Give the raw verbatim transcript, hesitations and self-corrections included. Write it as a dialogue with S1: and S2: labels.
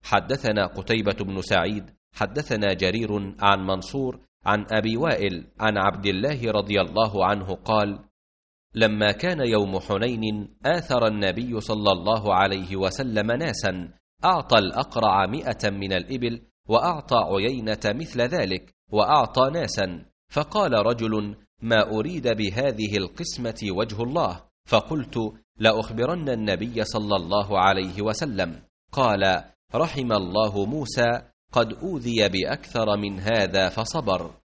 S1: حدثنا قتيبة بن سعيد حدثنا جرير عن منصور عن أبي وائل عن عبد الله رضي الله عنه قال: لما كان يوم حنين آثر النبي صلى الله عليه وسلم ناسا، أعطى الأقرع مئة من الإبل، وأعطى عيينة مثل ذلك، وأعطى ناسا. فقال رجل: ما أريد بهذه القسمة وجه الله. فقلت: لأخبرن النبي صلى الله عليه وسلم. قال: رحم الله موسى، قد أوذي بأكثر من هذا فصبر.